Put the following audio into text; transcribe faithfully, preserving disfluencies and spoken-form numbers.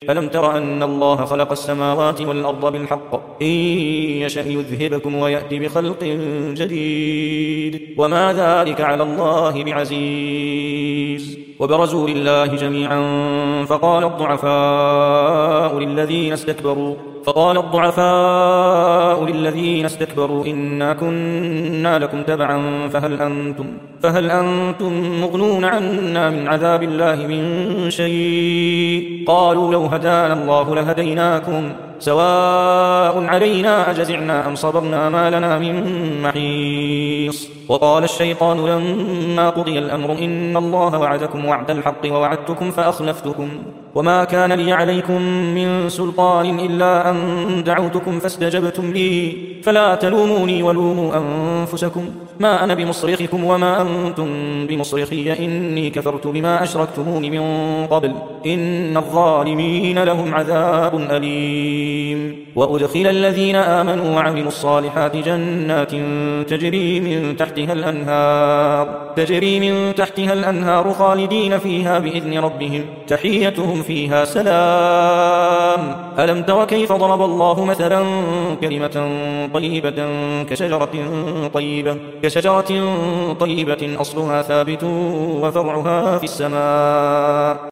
ألم تر أن الله خلق السماوات والأرض بالحق إن يشأ يذهبكم ويأتي بخلق جديد وما ذلك على الله بعزيز. وبرزوا لله جميعا فقال الضعفاء للذين استكبروا فقال الضعفاء للذين استكبروا إنا كنا لكم تبعا فهل أنتم, فهل أنتم مغنون عنا من عذاب الله من شيء قالوا لو هدانا الله لهديناكم سواء علينا أجزعنا أم صبرنا ما لنا من محيص. وقال الشيطان لما قضي الأمر إن الله وعدكم وعد الحق ووعدتكم فأخلفتكم وما كان لي عليكم من سلطان إلا أن دعوتكم فاستجبتم لي فلا تلوموني ولوموا أنفسكم ما أنا بمصرخكم وما أنتم بمصرخي إني كفرت بما أشركتمون من قبل إن الظالمين لهم عذاب أليم. وأدخل الذين آمنوا وعملوا الصالحات جنات تجري من تحتها الأنهار تجري من تحتها الأنهار خالدين فيها بإذن ربهم تحيتهم فيها سلام. ألم تر كيف ضرب الله مثلا كلمة طيبة كشجرة طيبة كشجرة طيبة أصلها ثابت وفرعها في السماء